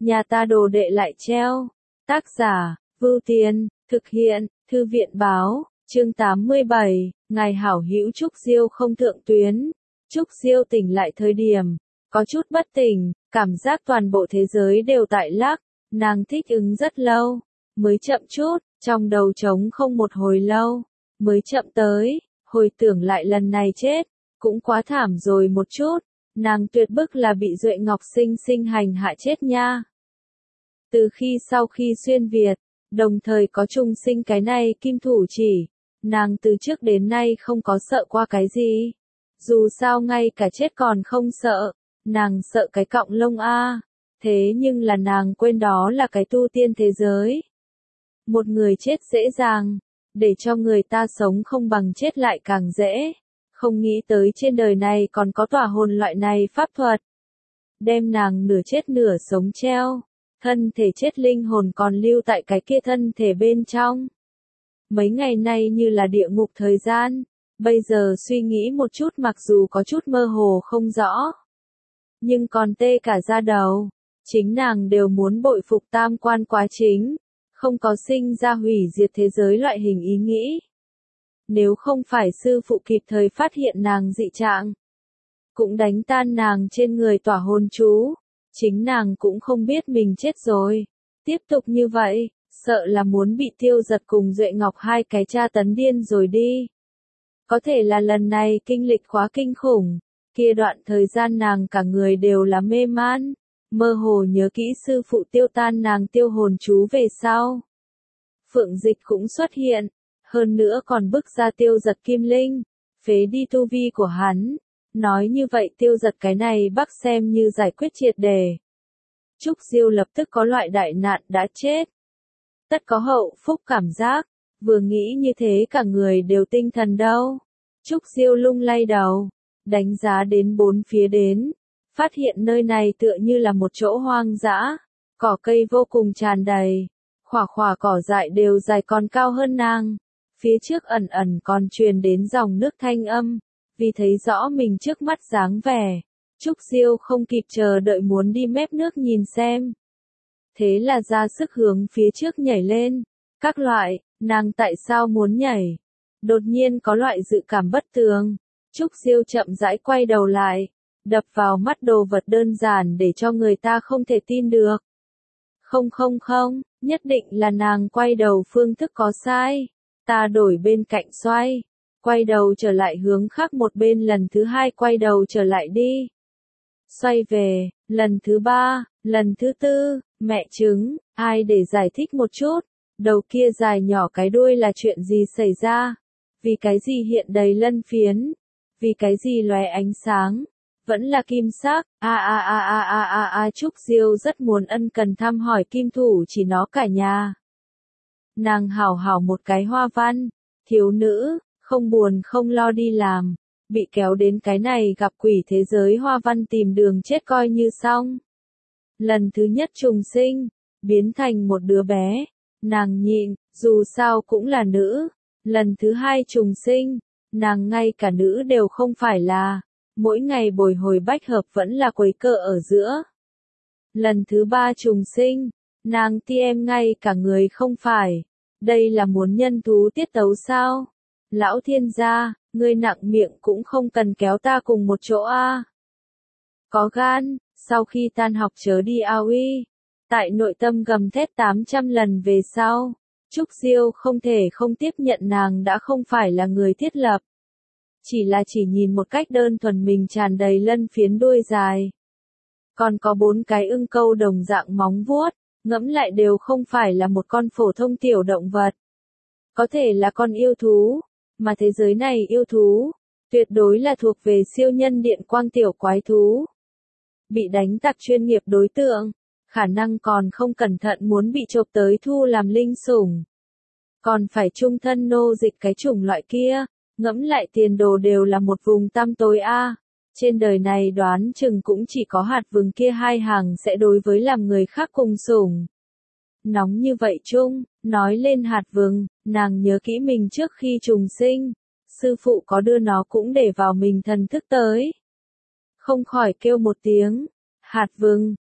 nhà ta đồ đệ lại treo. Tác giả, Vưu Tiên, thực hiện, Thư viện Báo, chương 87, Ngài hảo hữu Trúc Diêu không thượng tuyến. Trúc Diêu tỉnh lại thời điểm, có chút bất tỉnh, cảm giác toàn bộ thế giới đều tại lắc, nàng thích ứng rất lâu, mới chậm chút, trong đầu trống không một hồi lâu, mới chậm tới, hồi tưởng lại lần này chết, cũng quá thảm rồi một chút, nàng tuyệt bức là bị Duệ Ngọc sinh sinh hành hạ chết nha. Từ sau khi xuyên Việt, đồng thời có trùng sinh cái này kim thủ chỉ, nàng từ trước đến nay không có sợ qua cái gì. Dù sao ngay cả chết còn không sợ, nàng sợ cái cọng lông a. Thế nhưng là nàng quên đó là cái tu tiên thế giới. Một người chết dễ dàng, để cho người ta sống không bằng chết lại càng dễ. Không nghĩ tới trên đời này còn có tỏa hồn loại này pháp thuật. Đem nàng nửa chết nửa sống treo, thân thể chết linh hồn còn lưu tại cái kia thân thể bên trong. Mấy ngày nay như là địa ngục thời gian, bây giờ suy nghĩ một chút mặc dù có chút mơ hồ không rõ. Nhưng còn tê cả da đầu, chính nàng đều muốn bội phục tam quan quá chính, không có sinh ra hủy diệt thế giới loại hình ý nghĩ. Nếu không phải sư phụ kịp thời phát hiện nàng dị trạng, cũng đánh tan nàng trên người tỏa hồn chú, chính nàng cũng không biết mình chết rồi. Tiếp tục như vậy, sợ là muốn bị Tiêu Giật cùng Duệ Ngọc hai cái tra tấn điên rồi đi. Có thể là lần này kinh lịch quá kinh khủng, kia đoạn thời gian nàng cả người đều là mê man, mơ hồ nhớ kỹ sư phụ tiêu tan nàng tiêu hồn chú về sau. Phượng Dịch cũng xuất hiện, hơn nữa còn bức ra Tiêu Giật kim linh, phế đi tu vi của hắn. Nói như vậy Tiêu Giật cái này bắc xem như giải quyết triệt đề. Trúc Diêu lập tức có loại đại nạn đã chết. Tất có hậu phúc cảm giác, vừa nghĩ như thế cả người đều tinh thần đâu. Trúc Diêu lung lay đầu, đánh giá đến bốn phía đến, phát hiện nơi này tựa như là một chỗ hoang dã, cỏ cây vô cùng tràn đầy, khỏa khỏa cỏ dại đều dài còn cao hơn nàng, phía trước ẩn ẩn còn truyền đến dòng nước thanh âm, vì thấy rõ mình trước mắt dáng vẻ, Trúc Diêu không kịp chờ đợi muốn đi mép nước nhìn xem. Thế là ra sức hướng phía trước nhảy lên, các loại, nàng tại sao muốn nhảy? Đột nhiên có loại dự cảm bất tường, Trúc Diêu chậm rãi quay đầu lại, đập vào mắt đồ vật đơn giản để cho người ta không thể tin được. Không, nhất định là nàng quay đầu phương thức có sai, ta đổi bên cạnh xoay, quay đầu trở lại hướng khác một bên lần thứ hai quay đầu trở lại đi. Xoay về, lần thứ ba, lần thứ tư, mẹ chứng, ai để giải thích một chút, đầu kia dài nhỏ cái đuôi là chuyện gì xảy ra, vì cái gì hiện đầy lân phiến, vì cái gì lóe ánh sáng, vẫn là kim sắc, Trúc Diêu rất muốn ân cần thăm hỏi kim thủ chỉ nó cả nhà. Nàng hảo hảo một cái hoa văn, thiếu nữ, không buồn không lo đi làm, bị kéo đến cái này gặp quỷ thế giới hoa văn tìm đường chết coi như xong. Lần thứ nhất trùng sinh, biến thành một đứa bé, nàng nhịn, dù sao cũng là nữ. Lần thứ hai trùng sinh, nàng ngay cả nữ đều không phải là, mỗi ngày bồi hồi bách hợp vẫn là quấy cờ ở giữa. Lần thứ ba trùng sinh, nàng em ngay cả người không phải, đây là muốn nhân thú tiết tấu sao? Lão thiên gia, ngươi nặng miệng cũng không cần kéo ta cùng một chỗ a. Có gan, sau khi tan học chớ đi ao uy. Tại nội tâm gầm thét 800 lần về sau, Trúc Diêu không thể không tiếp nhận nàng đã không phải là người thiết lập. Chỉ nhìn một cách đơn thuần mình tràn đầy lân phiến đuôi dài. Còn có 4 cái ưng câu đồng dạng móng vuốt, ngẫm lại đều không phải là một con phổ thông tiểu động vật. Có thể là con yêu thú, mà thế giới này yêu thú, tuyệt đối là thuộc về siêu nhân điện quang tiểu quái thú. Bị đánh tặc chuyên nghiệp đối tượng, khả năng còn không cẩn thận muốn bị chộp tới thu làm linh sủng. Còn phải chung thân nô dịch cái chủng loại kia, ngẫm lại tiền đồ đều là một vùng tăm tối a. Trên đời này đoán chừng cũng chỉ có hạt vừng kia hai hàng sẽ đối với làm người khác cùng sủng. Nóng như vậy chung, nói lên hạt vừng, nàng nhớ kỹ mình trước khi trùng sinh, sư phụ có đưa nó cũng để vào mình thần thức tới. Không khỏi kêu một tiếng, hạt vừng,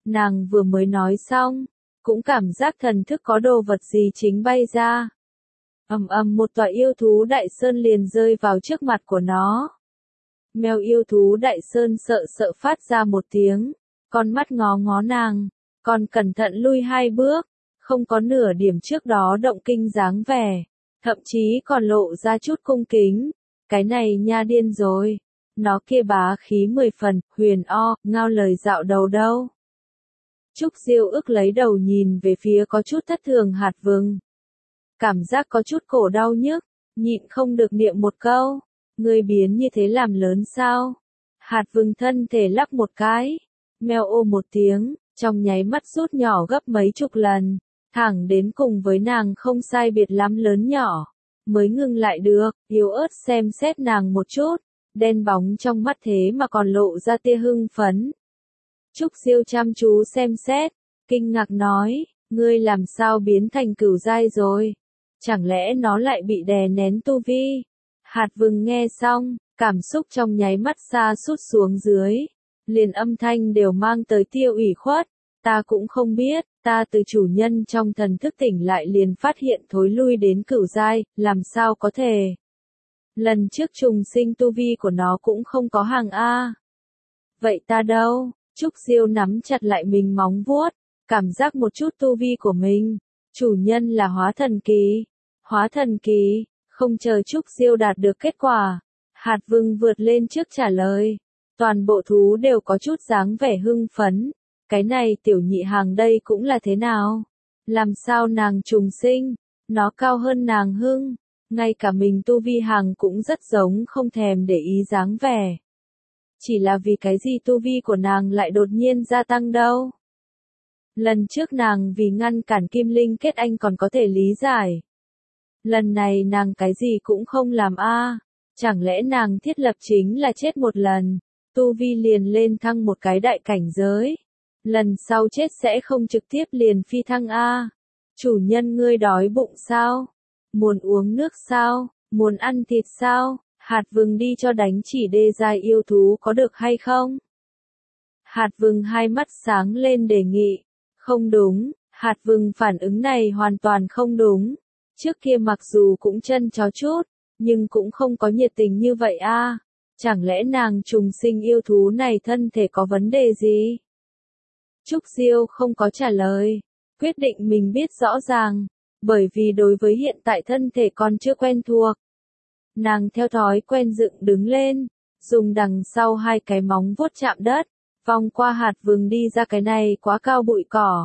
Nàng vừa mới nói xong, cũng cảm giác thần thức có đồ vật gì chính bay ra. Ầm ầm, một tòa yêu thú đại sơn liền rơi vào trước mặt của nó. Mèo yêu thú đại sơn sợ sợ phát ra một tiếng, con mắt ngó ngó nàng, còn cẩn thận lui 2 bước, không có nửa điểm trước đó động kinh dáng vẻ, thậm chí còn lộ ra chút cung kính. Cái này nha điên rồi, nó kia bá khí 10 phần, huyền o, ngao lời dạo đầu đâu. Trúc Diêu ức lấy đầu nhìn về phía có chút thất thường Hạt Vừng. Cảm giác có chút cổ đau nhức, nhịn không được niệm một câu, ngươi biến như thế làm lớn sao? Hạt Vừng thân thể lắc một cái, meo ô một tiếng, trong nháy mắt rút nhỏ gấp mấy chục lần, thẳng đến cùng với nàng không sai biệt lắm lớn nhỏ, mới ngừng lại được, yếu ớt xem xét nàng một chút, đen bóng trong mắt thế mà còn lộ ra tia hưng phấn. Trúc Diêu chăm chú xem xét, kinh ngạc nói, ngươi làm sao biến thành cửu giai rồi? Chẳng lẽ nó lại bị đè nén tu vi? Hạt Vừng nghe xong, cảm xúc trong nháy mắt xa sút xuống dưới, liền âm thanh đều mang tới tiêu ủy khuất, ta cũng không biết, ta từ chủ nhân trong thần thức tỉnh lại liền phát hiện thối lui đến cửu giai, làm sao có thể? Lần trước trùng sinh tu vi của nó cũng không có hàng A. Vậy ta đâu? Trúc Diêu nắm chặt lại mình móng vuốt, cảm giác một chút tu vi của mình. Chủ nhân là hóa thần kỳ. Hóa thần kỳ, không chờ Trúc Diêu đạt được kết quả. Hạt Vừng vượt lên trước trả lời. Toàn bộ thú đều có chút dáng vẻ hưng phấn. Cái này tiểu nhị hàng đây cũng là thế nào? Làm sao nàng trùng sinh? Nó cao hơn nàng hưng. Ngay cả mình tu vi hàng cũng rất giống không thèm để ý dáng vẻ. Chỉ là vì cái gì tu vi của nàng lại đột nhiên gia tăng đâu. Lần trước nàng vì ngăn cản Kim Linh kết anh còn có thể lý giải. Lần này nàng cái gì cũng không làm a, chẳng lẽ nàng thiết lập chính là chết một lần, tu vi liền lên thăng một cái đại cảnh giới. Lần sau chết sẽ không trực tiếp liền phi thăng a. Chủ nhân ngươi đói bụng sao? Muốn uống nước sao? Muốn ăn thịt sao? Hạt Vừng đi cho đánh chỉ đê giai yêu thú có được hay không? Hạt Vừng hai mắt sáng lên đề nghị. Không đúng, Hạt Vừng phản ứng này hoàn toàn không đúng. Trước kia mặc dù cũng chân chó chút, nhưng cũng không có nhiệt tình như vậy a. Chẳng lẽ nàng trùng sinh yêu thú này thân thể có vấn đề gì? Trúc Diêu không có trả lời, quyết định mình biết rõ ràng, bởi vì đối với hiện tại thân thể còn chưa quen thuộc. Nàng theo thói quen dựng đứng lên, dùng đằng sau 2 cái móng vuốt chạm đất, vòng qua Hạt Vừng đi ra cái này quá cao bụi cỏ.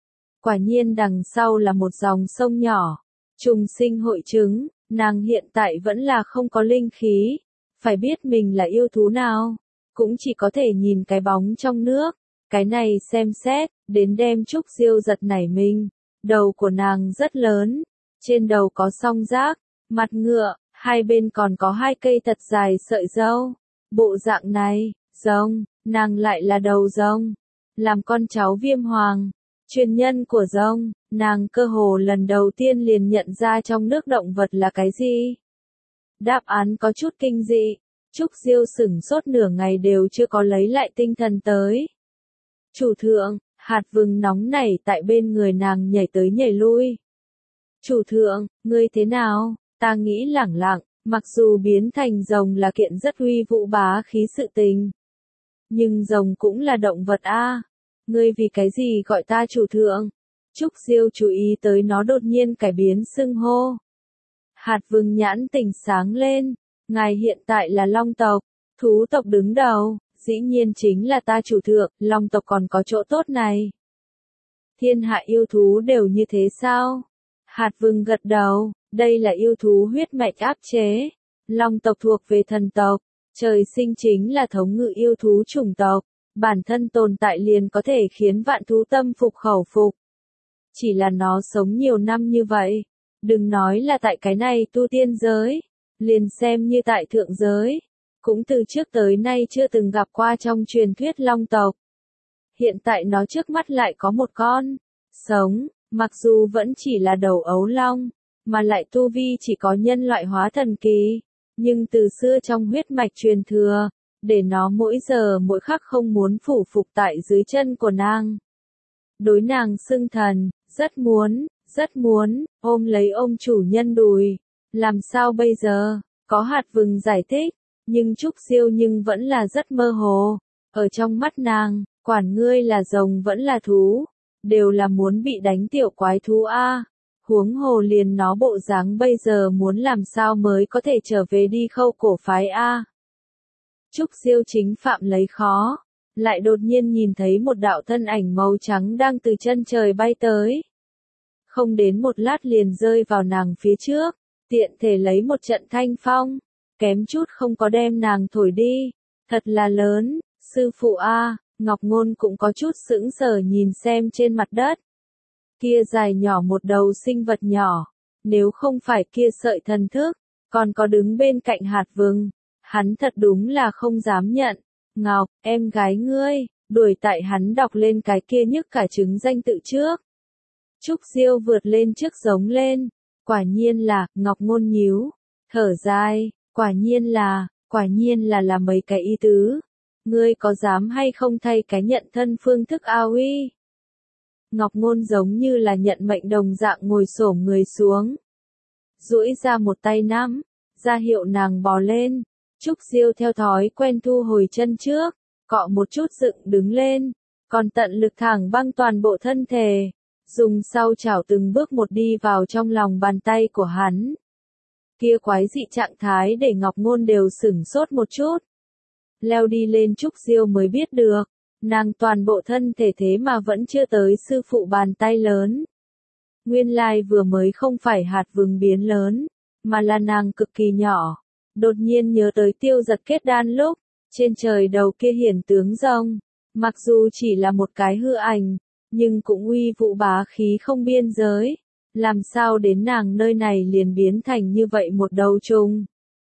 Quả nhiên đằng sau là một dòng sông nhỏ, trùng sinh hội chứng, nàng hiện tại vẫn là không có linh khí, phải biết mình là yêu thú nào, cũng chỉ có thể nhìn cái bóng trong nước, cái này xem xét, đến đem Trúc Diêu giật nảy mình, đầu của nàng rất lớn, trên đầu có song giác, mặt ngựa, hai bên còn có 2 cây thật dài sợi râu, bộ dạng này, rồng, nàng lại là đầu rồng, làm con cháu Viêm Hoàng, truyền nhân của rồng, nàng cơ hồ lần đầu tiên liền nhận ra trong nước động vật là cái gì. Đáp án có chút kinh dị, Trúc Diêu sửng sốt nửa ngày đều chưa có lấy lại tinh thần tới. Chủ thượng, Hạt Vừng nóng nảy tại bên người nàng nhảy tới nhảy lui. Chủ thượng, ngươi thế nào? Ta nghĩ lẳng lặng, mặc dù biến thành rồng là kiện rất uy vũ bá khí sự tình. Nhưng rồng cũng là động vật a. Ngươi vì cái gì gọi ta chủ thượng? Trúc Diêu chú ý tới nó đột nhiên cải biến xưng hô. Hạt Vừng nhãn tỉnh sáng lên, ngài hiện tại là Long tộc, thú tộc đứng đầu, dĩ nhiên chính là ta chủ thượng, Long tộc còn có chỗ tốt này. Thiên hạ yêu thú đều như thế sao? Hạt Vừng gật đầu, đây là yêu thú huyết mạch áp chế. Long tộc thuộc về thần tộc, trời sinh chính là thống ngự yêu thú chủng tộc, bản thân tồn tại liền có thể khiến vạn thú tâm phục khẩu phục. Chỉ là nó sống nhiều năm như vậy, đừng nói là tại cái này tu tiên giới, liền xem như tại thượng giới, cũng từ trước tới nay chưa từng gặp qua trong truyền thuyết Long tộc. Hiện tại nó trước mắt lại có một con sống, mặc dù vẫn chỉ là đầu ấu long, mà lại tu vi chỉ có nhân loại hóa thần kỳ, nhưng từ xưa trong huyết mạch truyền thừa, để nó mỗi giờ mỗi khắc không muốn phủ phục tại dưới chân của nàng. Đối nàng xưng thần, rất muốn, ôm lấy ông chủ nhân đùi. Làm sao bây giờ? Có hạt vừng giải thích, nhưng Trúc Diêu nhưng vẫn là rất mơ hồ. Ở trong mắt nàng, quản ngươi là rồng vẫn là thú, đều là muốn bị đánh tiểu quái thú a. Huống hồ liền nó bộ dáng bây giờ muốn làm sao mới có thể trở về đi Khâu cổ phái a. Trúc Diêu chính phạm lấy khó, lại đột nhiên nhìn thấy một đạo thân ảnh màu trắng đang từ chân trời bay tới. Không đến một lát liền rơi vào nàng phía trước, tiện thể lấy một trận thanh phong, kém chút không có đem nàng thổi đi. Thật là lớn, sư phụ a. Ngọc Ngôn cũng có chút sững sờ nhìn xem trên mặt đất. Kia dài nhỏ một đầu sinh vật nhỏ, nếu không phải kia sợi thần thức, còn có đứng bên cạnh hạt vừng, hắn thật đúng là không dám nhận. Ngọc, em gái ngươi, đuổi tại hắn đọc lên cái kia nhức cả trứng danh tự trước. Trúc Diêu vượt lên trước giống lên, quả nhiên là, Ngọc Ngôn nhíu, thở dài, quả nhiên là mấy cái ý tứ. Ngươi có dám hay không thay cái nhận thân phương thức ao uy? Ngọc Ngôn giống như là nhận mệnh đồng dạng ngồi xổm người xuống. Duỗi ra một tay nắm, ra hiệu nàng bò lên. Trúc Diêu theo thói quen thu hồi chân trước, cọ một chút dựng đứng lên, còn tận lực thẳng băng toàn bộ thân thể, dùng sau chảo từng bước một đi vào trong lòng bàn tay của hắn. Kia quái dị trạng thái để Ngọc Ngôn đều sửng sốt một chút. Leo đi lên Trúc Diêu mới biết được, nàng toàn bộ thân thể thế mà vẫn chưa tới sư phụ bàn tay lớn. Nguyên lai vừa mới không phải hạt vừng biến lớn, mà là nàng cực kỳ nhỏ. Đột nhiên nhớ tới Tiêu Giật kết đan lúc, trên trời đầu kia hiển tướng rồng, mặc dù chỉ là một cái hư ảnh, nhưng cũng uy vũ bá khí không biên giới. Làm sao đến nàng nơi này liền biến thành như vậy một đầu trùng?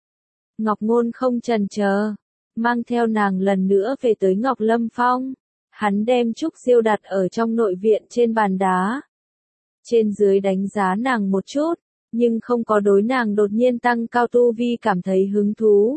Ngọc Ngôn không chần chờ, mang theo nàng lần nữa về tới Ngọc Lâm Phong. Hắn đem Trúc Diêu đặt ở trong nội viện trên bàn đá. Trên dưới đánh giá nàng một chút, nhưng không có đối nàng đột nhiên tăng cao tu vi cảm thấy hứng thú.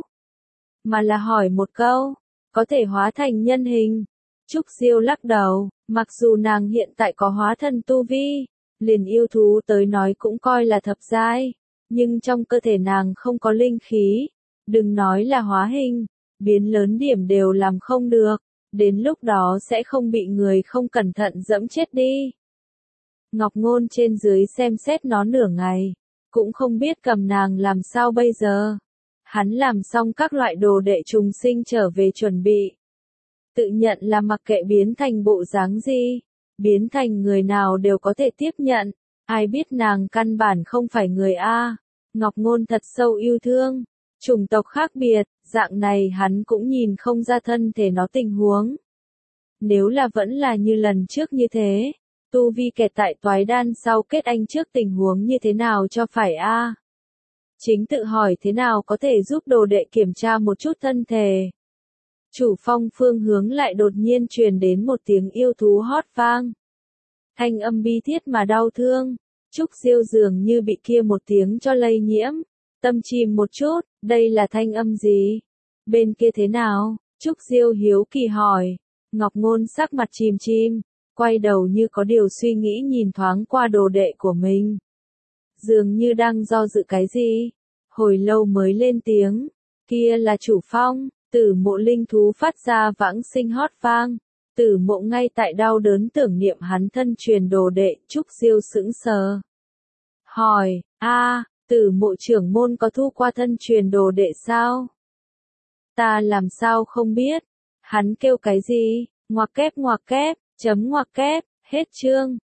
Mà là hỏi một câu, có thể hóa thành nhân hình. Trúc Diêu lắc đầu, mặc dù nàng hiện tại có hóa thân tu vi, liền yêu thú tới nói cũng coi là thập giai, nhưng trong cơ thể nàng không có linh khí, đừng nói là hóa hình, biến lớn điểm đều làm không được, đến lúc đó sẽ không bị người không cẩn thận dẫm chết đi. Ngọc Ngôn trên dưới xem xét nó nửa ngày, cũng không biết cầm nàng làm sao bây giờ. Hắn làm xong các loại đồ đệ trùng sinh trở về chuẩn bị. Tự nhận là mặc kệ biến thành bộ dáng gì, biến thành người nào đều có thể tiếp nhận, ai biết nàng căn bản không phải người A. Ngọc Ngôn thật sâu yêu thương, chủng tộc khác biệt, dạng này hắn cũng nhìn không ra thân thể nó tình huống. Nếu là vẫn là như lần trước như thế, tu vi kẹt tại toái đan sau kết anh trước tình huống như thế nào cho phải A. Chính tự hỏi thế nào có thể giúp đồ đệ kiểm tra một chút thân thể. Chủ phong phương hướng lại đột nhiên truyền đến một tiếng yêu thú hót vang. Thanh âm bi thiết mà đau thương, Trúc Diêu dường như bị kia một tiếng cho lây nhiễm, tâm chìm một chút, đây là thanh âm gì? Bên kia thế nào? Trúc Diêu hiếu kỳ hỏi. Ngọc Ngôn sắc mặt chìm chìm, quay đầu như có điều suy nghĩ nhìn thoáng qua đồ đệ của mình. Dường như đang do dự cái gì, hồi lâu mới lên tiếng, kia là chủ phong. Tử Mộ linh thú phát ra vãng sinh hót vang, Tử Mộ ngay tại đau đớn tưởng niệm hắn thân truyền đồ đệ. Trúc Diêu sững sờ. Hỏi, Tử Mộ trưởng môn có thu qua thân truyền đồ đệ sao? Ta làm sao không biết? Hắn kêu cái gì? Ngoặc kép, chấm ngoặc kép, hết chương.